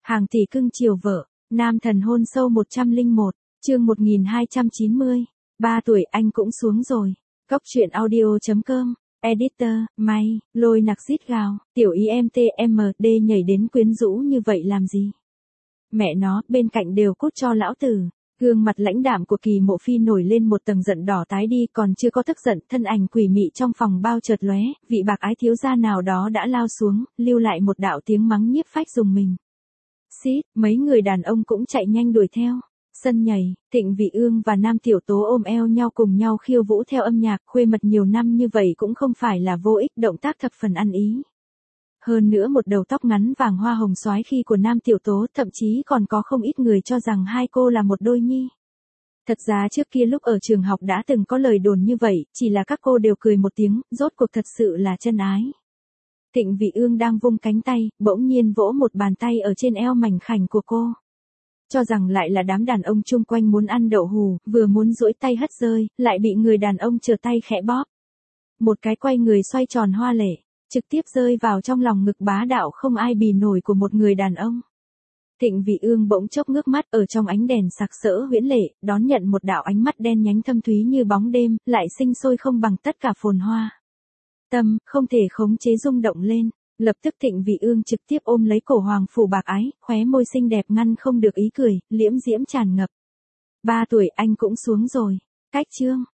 Hàng tỷ cưng chiều vợ, nam thần hôn sâu 101, chương 1290. 3 tuổi anh cũng xuống rồi. Góc truyện audio.com, editor, May, lôi nặc rít gào, tiểu ý em TMD nhảy đến quyến rũ như vậy làm gì? Mẹ nó, bên cạnh đều cút cho lão tử. Gương mặt lãnh đạm của Kỳ Mộ Phi nổi lên một tầng giận đỏ tái đi, còn chưa có tức giận, thân ảnh quỷ mị trong phòng bao chợt lóe, vị bạc ái thiếu gia nào đó đã lao xuống, lưu lại một đạo tiếng mắng nhiếp phách dùng mình. Xít, mấy người đàn ông cũng chạy nhanh đuổi theo. Sân nhảy, Thịnh Vị Ương và Nam Tiểu Tố ôm eo nhau cùng nhau khiêu vũ theo âm nhạc, khuê mật nhiều năm như vậy cũng không phải là vô ích, động tác thập phần ăn ý. Hơn nữa một đầu tóc ngắn vàng hoa hồng xoái khi của Nam Tiểu Tố, thậm chí còn có không ít người cho rằng hai cô là một đôi nhi. Thật ra trước kia lúc ở trường học đã từng có lời đồn như vậy, chỉ là các cô đều cười một tiếng, rốt cuộc thật sự là chân ái. Thịnh Vị Ương đang vung cánh tay, bỗng nhiên vỗ một bàn tay ở trên eo mảnh khảnh của cô. Cho rằng lại là đám đàn ông chung quanh muốn ăn đậu hù, vừa muốn duỗi tay hất rơi, lại bị người đàn ông trở tay khẽ bóp. Một cái quay người xoay tròn hoa lệ, trực tiếp rơi vào trong lòng ngực bá đạo không ai bì nổi của một người đàn ông. Thịnh Vị Ương bỗng chốc ngước mắt ở trong ánh đèn sặc sỡ huyễn lệ, đón nhận một đạo ánh mắt đen nhánh thâm thúy như bóng đêm, lại sinh sôi không bằng tất cả phồn hoa. Tâm, không thể khống chế rung động lên, lập tức Thịnh Vị Ương trực tiếp ôm lấy cổ hoàng phủ bạc ái, khóe môi xinh đẹp ngăn không được ý cười, liễm diễm tràn ngập. 3 tuổi anh cũng xuống rồi, cách chương.